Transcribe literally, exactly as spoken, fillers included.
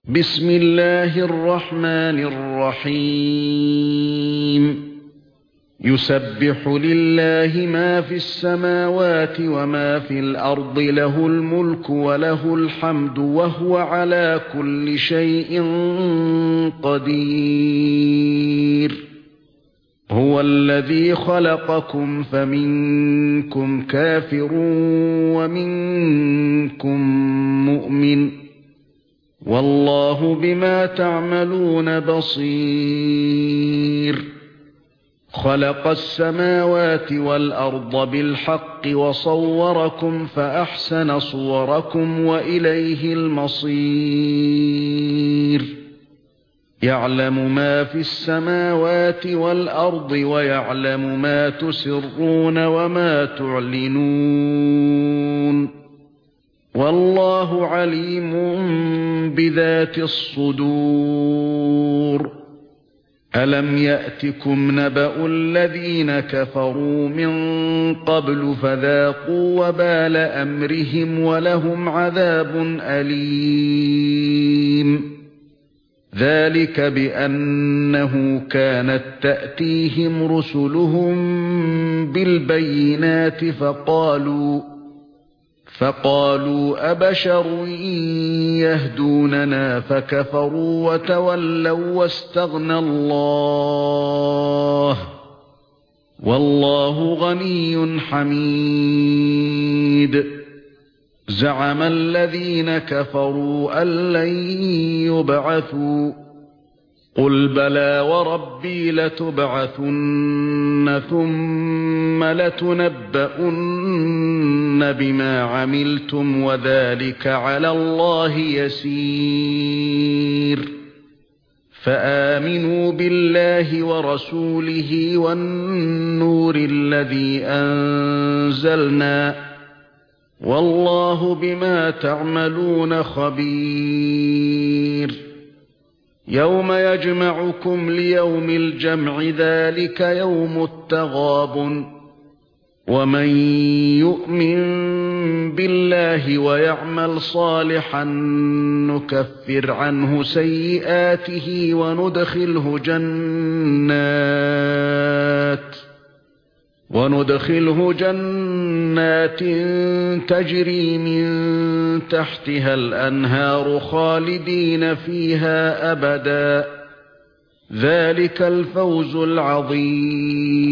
بسم الله الرحمن الرحيم يسبح لله ما في السماوات وما في الأرض له الملك وله الحمد وهو على كل شيء قدير هو الذي خلقكم فمنكم كافر ومنكم مؤمن والله بما تعملون بصير خلق السماوات والأرض بالحق وصوركم فأحسن صوركم وإليه المصير يعلم ما في السماوات والأرض ويعلم ما تسرون وما تعلنون والله عليم بذات الصدور ألم يأتكم نبأ الذين كفروا من قبل فذاقوا وبال أمرهم ولهم عذاب أليم ذلك بأنه كانت تأتيهم رسلهم بالبينات فقالوا فقالوا أبشر يهدوننا فكفروا وتولوا واستغنى الله والله غني حميد زعم الذين كفروا أن لن يبعثوا قل بلى وربي لتبعثن ثم لتنبؤن بما عملتم وذلك على الله يسير فآمنوا بالله ورسوله والنور الذي أنزلنا والله بما تعملون خبير يوم يجمعكم ليوم الجمع ذلك يوم التغابن ومن يؤمن بالله ويعمل صالحا نكفر عنه سيئاته وندخله جنات وندخله جنات تجري من تحتها الأنهار خالدين فيها أبدا ذلك الفوز العظيم